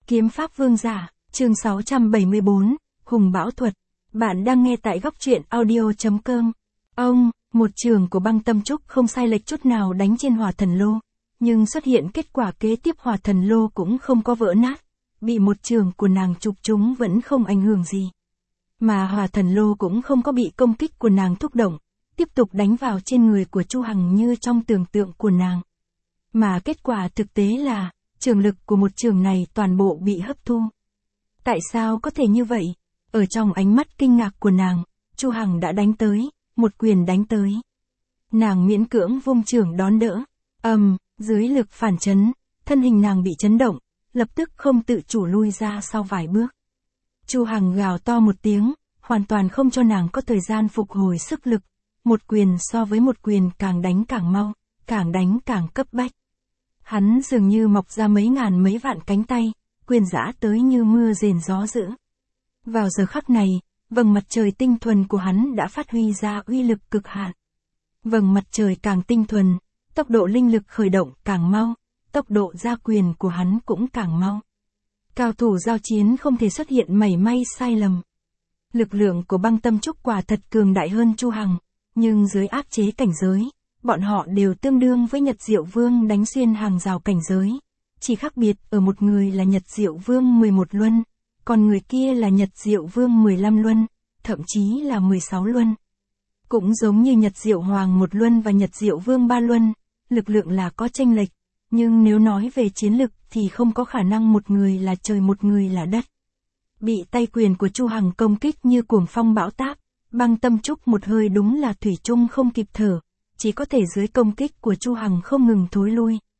Kiếm pháp vương giả, chương 674, Hùng Bão Thuật. Bạn đang nghe tại góc truyện audio.com. Một trường của Băng Tâm Trúc không sai lệch chút nào đánh trên Hỏa Thần Lô. Nhưng xuất hiện kết quả kế tiếp Hỏa Thần Lô cũng không có vỡ nát. Bị một trường của nàng chụp trúng vẫn không ảnh hưởng gì. Mà Hỏa Thần Lô cũng không có bị công kích của nàng thúc động, tiếp tục đánh vào trên người của Chu Hằng như trong tưởng tượng của nàng. Mà kết quả thực tế là, trường lực của một trường này toàn bộ bị hấp thu. Tại sao có thể như vậy? Ở trong ánh mắt kinh ngạc của nàng, Chu Hằng đã đánh tới, một quyền đánh tới. Nàng miễn cưỡng vung trường đón đỡ. Dưới lực phản chấn, thân hình nàng bị chấn động, lập tức không tự chủ lui ra sau vài bước. Chu Hằng gào to một tiếng, hoàn toàn không cho nàng có thời gian phục hồi sức lực. Một quyền so với một quyền càng đánh càng mau, càng đánh càng cấp bách. Hắn dường như mọc ra mấy ngàn mấy vạn cánh tay, quyền giã tới như mưa rền gió dữ. Vào giờ khắc này, vầng mặt trời tinh thuần của hắn đã phát huy ra uy lực cực hạn. Vầng mặt trời càng tinh thuần, tốc độ linh lực khởi động càng mau, tốc độ ra quyền của hắn cũng càng mau. Cao thủ giao chiến không thể xuất hiện mảy may sai lầm. Lực lượng của Băng Tâm Trúc quả thật cường đại hơn Chu Hằng, nhưng dưới áp chế cảnh giới, bọn họ đều tương đương với Nhật Diệu Vương đánh xuyên hàng rào cảnh giới. Chỉ khác biệt ở một người là Nhật Diệu Vương 11 luân, còn người kia là Nhật Diệu Vương 15 luân, thậm chí là 16 luân. Cũng giống như Nhật Diệu Hoàng 1 luân và Nhật Diệu Vương 3 luân, lực lượng là có chênh lệch, nhưng nếu nói về chiến lực thì không có khả năng một người là trời một người là đất. Bị tay quyền của Chu Hằng công kích như cuồng phong bão táp, Băng Tâm Trúc một hơi đúng là thủy chung không kịp thở, chỉ có thể dưới công kích của Chu Hằng không ngừng thối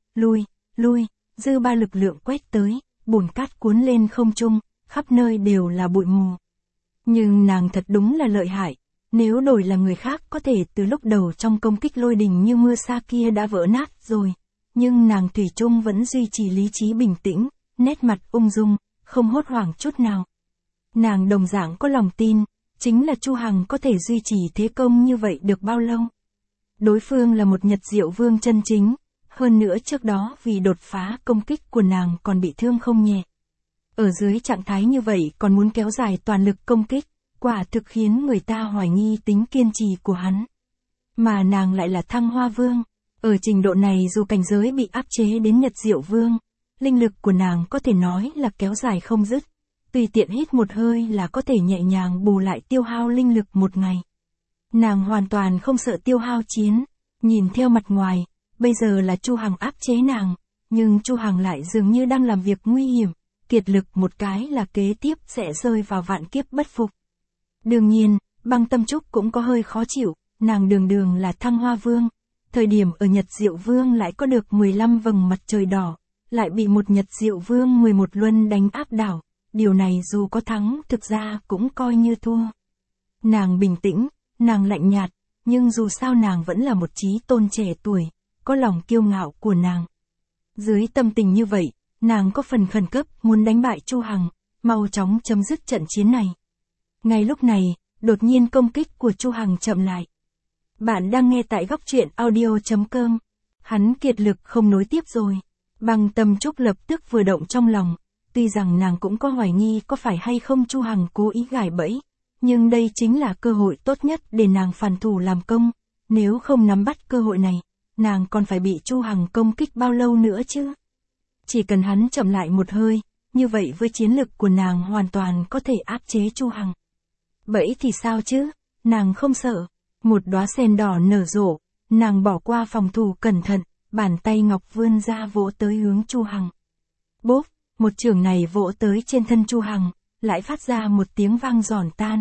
lui, dư ba lực lượng quét tới, bùn cát cuốn lên không trung, khắp nơi đều là bụi mù. Nhưng nàng thật đúng là lợi hại, nếu đổi là người khác có thể từ lúc đầu trong công kích lôi đình như mưa sa kia đã vỡ nát rồi, nhưng nàng thủy chung vẫn duy trì lý trí bình tĩnh, nét mặt ung dung, không hốt hoảng chút nào. Nàng đồng dạng có lòng tin, chính là Chu Hằng có thể duy trì thế công như vậy được bao lâu. Đối phương là một Nhật Diệu Vương chân chính, hơn nữa trước đó vì đột phá công kích của nàng còn bị thương không nhẹ. Ở dưới trạng thái như vậy còn muốn kéo dài toàn lực công kích, quả thực khiến người ta hoài nghi tính kiên trì của hắn. Mà nàng lại là Thăng Hoa Vương, ở trình độ này dù cảnh giới bị áp chế đến Nhật Diệu Vương, linh lực của nàng có thể nói là kéo dài không dứt, tùy tiện hít một hơi là có thể nhẹ nhàng bù lại tiêu hao linh lực một ngày. Nàng hoàn toàn không sợ tiêu hao chiến, nhìn theo mặt ngoài, bây giờ là Chu Hằng áp chế nàng, nhưng Chu Hằng lại dường như đang làm việc nguy hiểm, kiệt lực một cái là kế tiếp sẽ rơi vào vạn kiếp bất phục. Đương nhiên, Băng Tâm Trúc cũng có hơi khó chịu, nàng đường là Thăng Hoa Vương, thời điểm ở Nhật Diệu Vương lại có được 15 vầng mặt trời đỏ, lại bị một Nhật Diệu Vương 11 luân đánh áp đảo, điều này dù có thắng thực ra cũng coi như thua. Nàng bình tĩnh, nàng lạnh nhạt, nhưng dù sao nàng vẫn là một chí tôn trẻ tuổi, có lòng kiêu ngạo của nàng. Dưới tâm tình như vậy, nàng có phần khẩn cấp muốn đánh bại Chu Hằng, mau chóng chấm dứt trận chiến này. Ngay lúc này, đột nhiên công kích của Chu Hằng chậm lại. Bạn đang nghe tại góc truyện audio.com. Hắn kiệt lực không nối tiếp rồi. Băng Tâm Trúc lập tức vừa động trong lòng, tuy rằng nàng cũng có hoài nghi có phải hay không Chu Hằng cố ý gài bẫy, nhưng đây chính là cơ hội tốt nhất để nàng phản thủ làm công, nếu không nắm bắt cơ hội này, nàng còn phải bị Chu Hằng công kích bao lâu nữa chứ? Chỉ cần hắn chậm lại một hơi, như vậy với chiến lực của nàng hoàn toàn có thể áp chế Chu Hằng. Bẫy thì sao chứ? Nàng không sợ. Một đóa sen đỏ nở rộ, nàng bỏ qua phòng thủ cẩn thận, bàn tay ngọc vươn ra vỗ tới hướng Chu Hằng. Bốp, một chưởng này vỗ tới trên thân Chu Hằng, lại phát ra một tiếng vang giòn tan.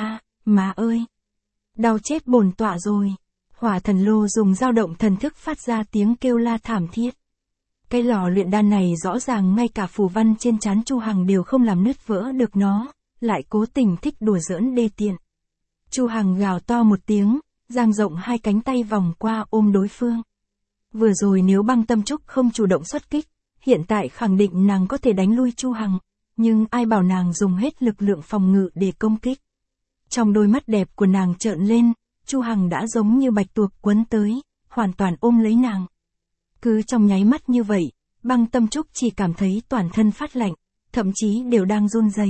Má ơi! Đau chết bổn tọa rồi! Hỏa Thần Lô dùng dao động thần thức phát ra tiếng kêu la thảm thiết. Cái lò luyện đan này rõ ràng ngay cả phù văn trên trán Chu Hằng đều không làm nứt vỡ được nó, lại cố tình thích đùa giỡn đê tiện. Chu Hằng gào to một tiếng, dang rộng hai cánh tay vòng qua ôm đối phương. Vừa rồi nếu Băng Tâm Trúc không chủ động xuất kích, hiện tại khẳng định nàng có thể đánh lui Chu Hằng, nhưng ai bảo nàng dùng hết lực lượng phòng ngự để công kích. Trong đôi mắt đẹp của nàng trợn lên, Chu Hằng đã giống như bạch tuộc quấn tới, hoàn toàn ôm lấy nàng. Cứ trong nháy mắt như vậy, Băng Tâm Trúc chỉ cảm thấy toàn thân phát lạnh, thậm chí đều đang run rẩy.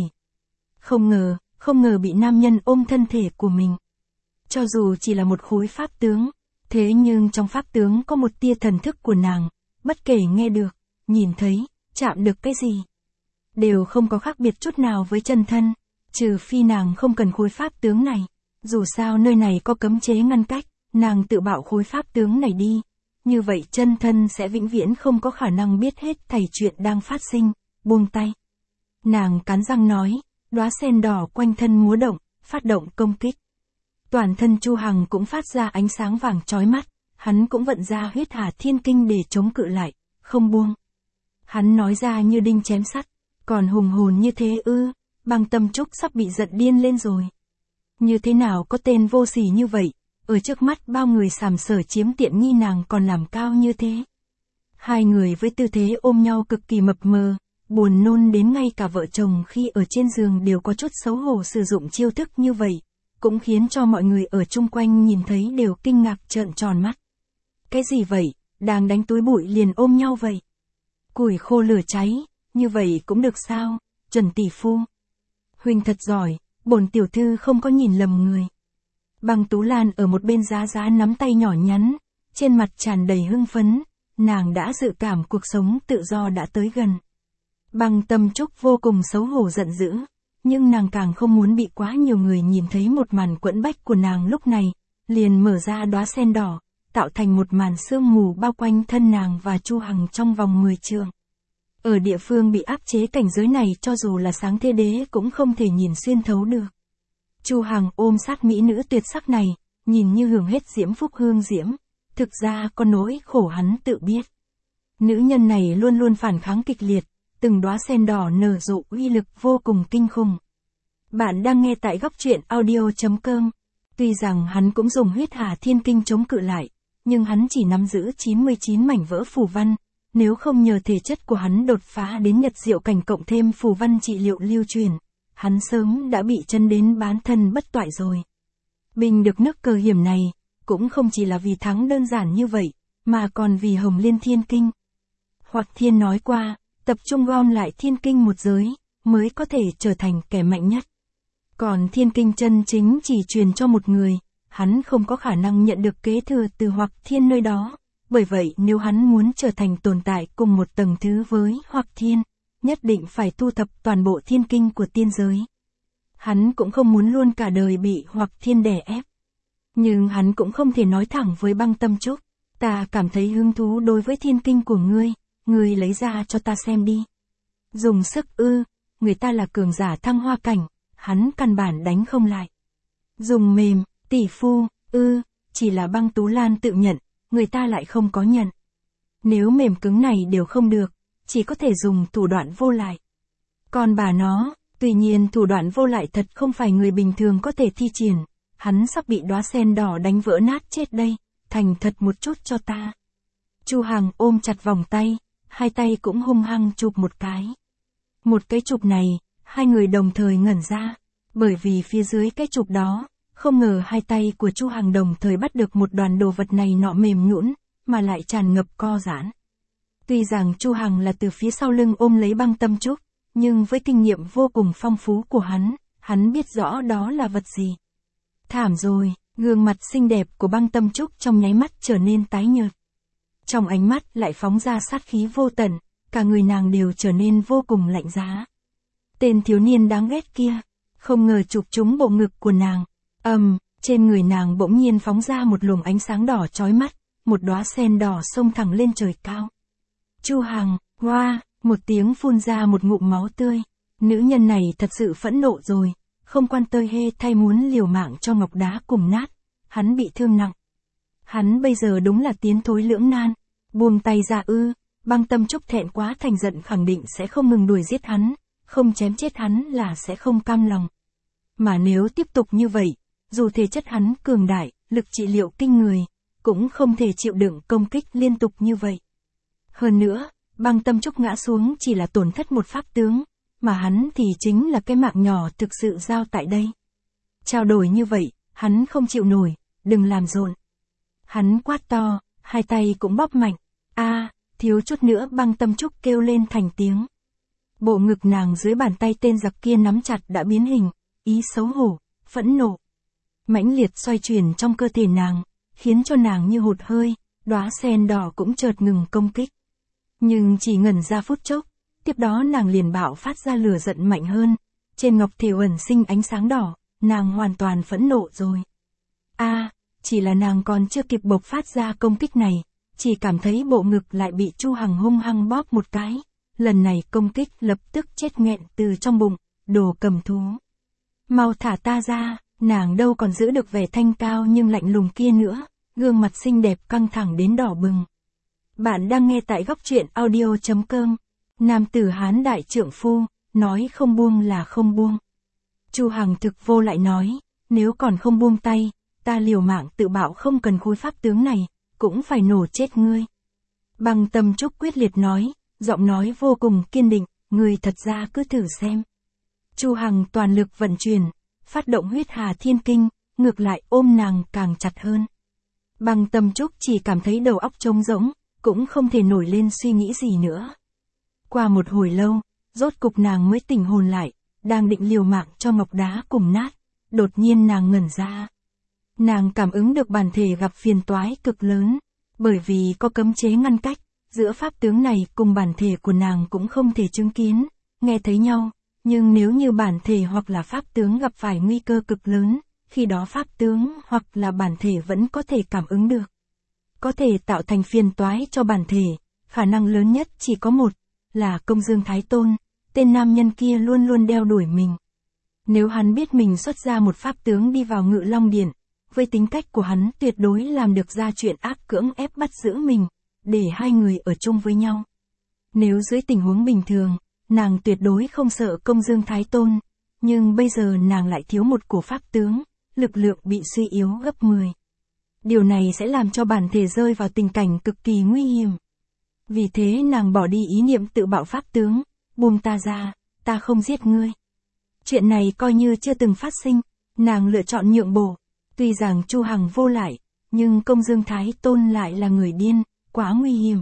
Không ngờ bị nam nhân ôm thân thể của mình. Cho dù chỉ là một khối pháp tướng, thế nhưng trong pháp tướng có một tia thần thức của nàng, bất kể nghe được, nhìn thấy, chạm được cái gì, đều không có khác biệt chút nào với chân thân, trừ phi nàng không cần khối pháp tướng này. Dù sao nơi này có cấm chế ngăn cách, nàng tự bảo khối pháp tướng này đi, như vậy chân thân sẽ vĩnh viễn không có khả năng biết hết thảy chuyện đang phát sinh. Buông tay. Nàng cắn răng nói, đóa sen đỏ quanh thân múa động, phát động công kích. Toàn thân Chu Hằng cũng phát ra ánh sáng vàng chói mắt, hắn cũng vận ra huyết hà thiên kinh để chống cự lại, không buông. Hắn nói ra như đinh chém sắt, còn hùng hồn như thế ư? Băng Tâm Trúc sắp bị giận điên lên rồi. Như thế nào có tên vô sỉ như vậy, ở trước mắt bao người sàm sỡ chiếm tiện nghi nàng còn làm cao như thế. Hai người với tư thế ôm nhau cực kỳ mập mờ, buồn nôn đến ngay cả vợ chồng khi ở trên giường đều có chút xấu hổ sử dụng chiêu thức như vậy, cũng khiến cho mọi người ở chung quanh nhìn thấy đều kinh ngạc trợn tròn mắt. Cái gì vậy, đang đánh túi bụi liền ôm nhau vậy? Củi khô lửa cháy, như vậy cũng được sao, Trần tỷ phu? Huynh thật giỏi, bổn tiểu thư không có nhìn lầm người. Băng Tú Lan ở một bên giá giá nắm tay nhỏ nhắn, trên mặt tràn đầy hưng phấn, nàng đã dự cảm cuộc sống tự do đã tới gần. Băng Tâm Trúc vô cùng xấu hổ giận dữ, nhưng nàng càng không muốn bị quá nhiều người nhìn thấy một màn quẫn bách của nàng lúc này, liền mở ra đóa sen đỏ, tạo thành một màn sương mù bao quanh thân nàng và Chu Hằng trong vòng 10 trượng. Ở địa phương bị áp chế cảnh giới này cho dù là sáng thế đế cũng không thể nhìn xuyên thấu được. Chu Hằng ôm sát mỹ nữ tuyệt sắc này, nhìn như hưởng hết diễm phúc hương diễm, thực ra có nỗi khổ hắn tự biết. Nữ nhân này luôn luôn phản kháng kịch liệt, từng đóa sen đỏ nở rộ uy lực vô cùng kinh khủng. Bạn đang nghe tại góc truyện audio.com. Tuy rằng hắn cũng dùng huyết hà thiên kinh chống cự lại, nhưng hắn chỉ nắm giữ 99 mảnh vỡ phù văn, nếu không nhờ thể chất của hắn đột phá đến nhật diệu cảnh cộng thêm phù văn trị liệu lưu truyền, hắn sớm đã bị chân đến bán thân bất toại rồi. Bình được nước cờ hiểm này, cũng không chỉ là vì thắng đơn giản như vậy, mà còn vì Hồng Liên Thiên Kinh. Hoặc Thiên nói qua, tập trung gom lại Thiên Kinh một giới, mới có thể trở thành kẻ mạnh nhất. Còn Thiên Kinh chân chính chỉ truyền cho một người, hắn không có khả năng nhận được kế thừa từ Hoặc Thiên nơi đó. Bởi vậy nếu hắn muốn trở thành tồn tại cùng một tầng thứ với Hoặc Thiên, nhất định phải thu thập toàn bộ thiên kinh của tiên giới. Hắn cũng không muốn luôn cả đời bị Hoặc Thiên đè ép. Nhưng hắn cũng không thể nói thẳng với Băng Tâm Trúc, ta cảm thấy hứng thú đối với thiên kinh của ngươi lấy ra cho ta xem đi. Dùng sức ư, người ta là cường giả thăng hoa cảnh, hắn căn bản đánh không lại. Dùng mềm, tỷ phu, chỉ là Băng Tú Lan tự nhận, người ta lại không có nhận. Nếu mềm cứng này đều không được, chỉ có thể dùng thủ đoạn vô lại. Còn bà nó, tuy nhiên thủ đoạn vô lại thật không phải người bình thường có thể thi triển, hắn sắp bị đóa sen đỏ đánh vỡ nát chết đây, thành thật một chút cho ta. Chu Hằng ôm chặt vòng tay, hai tay cũng hung hăng chụp một cái. Một cái chụp này, hai người đồng thời ngẩn ra, bởi vì phía dưới cái chụp đó, không ngờ hai tay của Chu Hằng đồng thời bắt được một đoàn đồ vật này nọ mềm nhũn, mà lại tràn ngập co giãn. Tuy rằng Chu Hằng là từ phía sau lưng ôm lấy Băng Tâm Trúc, nhưng với kinh nghiệm vô cùng phong phú của hắn biết rõ đó là vật gì. Thảm rồi, gương mặt xinh đẹp của Băng Tâm Trúc trong nháy mắt trở nên tái nhợt. Trong ánh mắt lại phóng ra sát khí vô tận, cả người nàng đều trở nên vô cùng lạnh giá. Tên thiếu niên đáng ghét kia, không ngờ chụp trúng bộ ngực của nàng. Trên người nàng bỗng nhiên phóng ra một luồng ánh sáng đỏ chói mắt, một đóa sen đỏ xông thẳng lên trời cao. Chu Hằng, hoa, một tiếng phun ra một ngụm máu tươi. Nữ nhân này thật sự phẫn nộ rồi, không quan tơi hê thay muốn liều mạng cho ngọc đá cùng nát. Hắn bị thương nặng. Hắn bây giờ đúng là tiến thối lưỡng nan. Buông tay ra Băng Tâm Trúc thẹn quá thành giận khẳng định sẽ không ngừng đuổi giết hắn, không chém chết hắn là sẽ không cam lòng. Mà nếu tiếp tục như vậy, dù thể chất hắn cường đại, lực trị liệu kinh người, cũng không thể chịu đựng công kích liên tục như vậy. Hơn nữa, Băng Tâm Trúc ngã xuống chỉ là tổn thất một pháp tướng, mà hắn thì chính là cái mạng nhỏ thực sự giao tại đây. Trao đổi như vậy, hắn không chịu nổi, đừng làm rộn. Hắn quát to, hai tay cũng bóp mạnh. Thiếu chút nữa Băng Tâm Trúc kêu lên thành tiếng. Bộ ngực nàng dưới bàn tay tên giặc kia nắm chặt đã biến hình, ý xấu hổ, phẫn nộ. Mãnh liệt xoay chuyển trong cơ thể nàng, khiến cho nàng như hụt hơi, đóa sen đỏ cũng chợt ngừng công kích. Nhưng chỉ ngẩn ra phút chốc, tiếp đó nàng liền bạo phát ra lửa giận mạnh hơn, trên ngọc thể ẩn sinh ánh sáng đỏ, nàng hoàn toàn phẫn nộ rồi. Chỉ là nàng còn chưa kịp bộc phát ra công kích này, chỉ cảm thấy bộ ngực lại bị Chu Hằng hung hăng bóp một cái, lần này công kích lập tức chết nghẹn từ trong bụng, đồ cầm thú. Mau thả ta ra, nàng đâu còn giữ được vẻ thanh cao nhưng lạnh lùng kia nữa, gương mặt xinh đẹp căng thẳng đến đỏ bừng. Bạn đang nghe tại góc truyện audio.com. Nam tử Hán đại trượng phu, nói không buông là không buông. Chu Hằng thực vô lại nói, nếu còn không buông tay, ta liều mạng tự bạo không cần khối pháp tướng này, cũng phải nổ chết ngươi. Băng Tâm Trúc quyết liệt nói, giọng nói vô cùng kiên định, ngươi thật ra cứ thử xem. Chu Hằng toàn lực vận chuyển, phát động huyết hà thiên kinh, ngược lại ôm nàng càng chặt hơn. Băng Tâm Trúc chỉ cảm thấy đầu óc trống rỗng, cũng không thể nổi lên suy nghĩ gì nữa. Qua một hồi lâu, rốt cục nàng mới tỉnh hồn lại, đang định liều mạng cho ngọc đá cùng nát, đột nhiên nàng ngẩn ra. Nàng cảm ứng được bản thể gặp phiền toái cực lớn, bởi vì có cấm chế ngăn cách, giữa pháp tướng này cùng bản thể của nàng cũng không thể chứng kiến, nghe thấy nhau, nhưng nếu như bản thể hoặc là pháp tướng gặp phải nguy cơ cực lớn, khi đó pháp tướng hoặc là bản thể vẫn có thể cảm ứng được. Có thể tạo thành phiền toái cho bản thể, khả năng lớn nhất chỉ có một, là Công Dương Thái Tôn, tên nam nhân kia luôn luôn đeo đuổi mình. Nếu hắn biết mình xuất ra một pháp tướng đi vào Ngự Long Điện, với tính cách của hắn tuyệt đối làm được ra chuyện ác cưỡng ép bắt giữ mình, để hai người ở chung với nhau. Nếu dưới tình huống bình thường, nàng tuyệt đối không sợ Công Dương Thái Tôn, nhưng bây giờ nàng lại thiếu một của pháp tướng, lực lượng bị suy yếu gấp 10. Điều này sẽ làm cho bản thể rơi vào tình cảnh cực kỳ nguy hiểm. Vì thế nàng bỏ đi ý niệm tự bạo pháp tướng, buông ta ra, ta không giết ngươi. Chuyện này coi như chưa từng phát sinh, nàng lựa chọn nhượng bộ. Tuy rằng Chu Hằng vô lại, nhưng Công Dương Thái Tôn lại là người điên, quá nguy hiểm.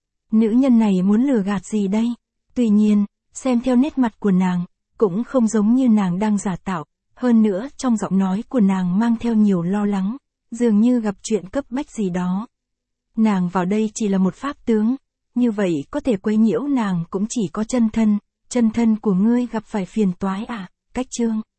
Nữ nhân này muốn lừa gạt gì đây? Tuy nhiên, xem theo nét mặt của nàng, cũng không giống như nàng đang giả tạo, hơn nữa trong giọng nói của nàng mang theo nhiều lo lắng, dường như gặp chuyện cấp bách gì đó. Nàng vào đây chỉ là một pháp tướng, như vậy có thể quấy nhiễu nàng cũng chỉ có chân thân của ngươi gặp phải phiền toái à, Cách Chương.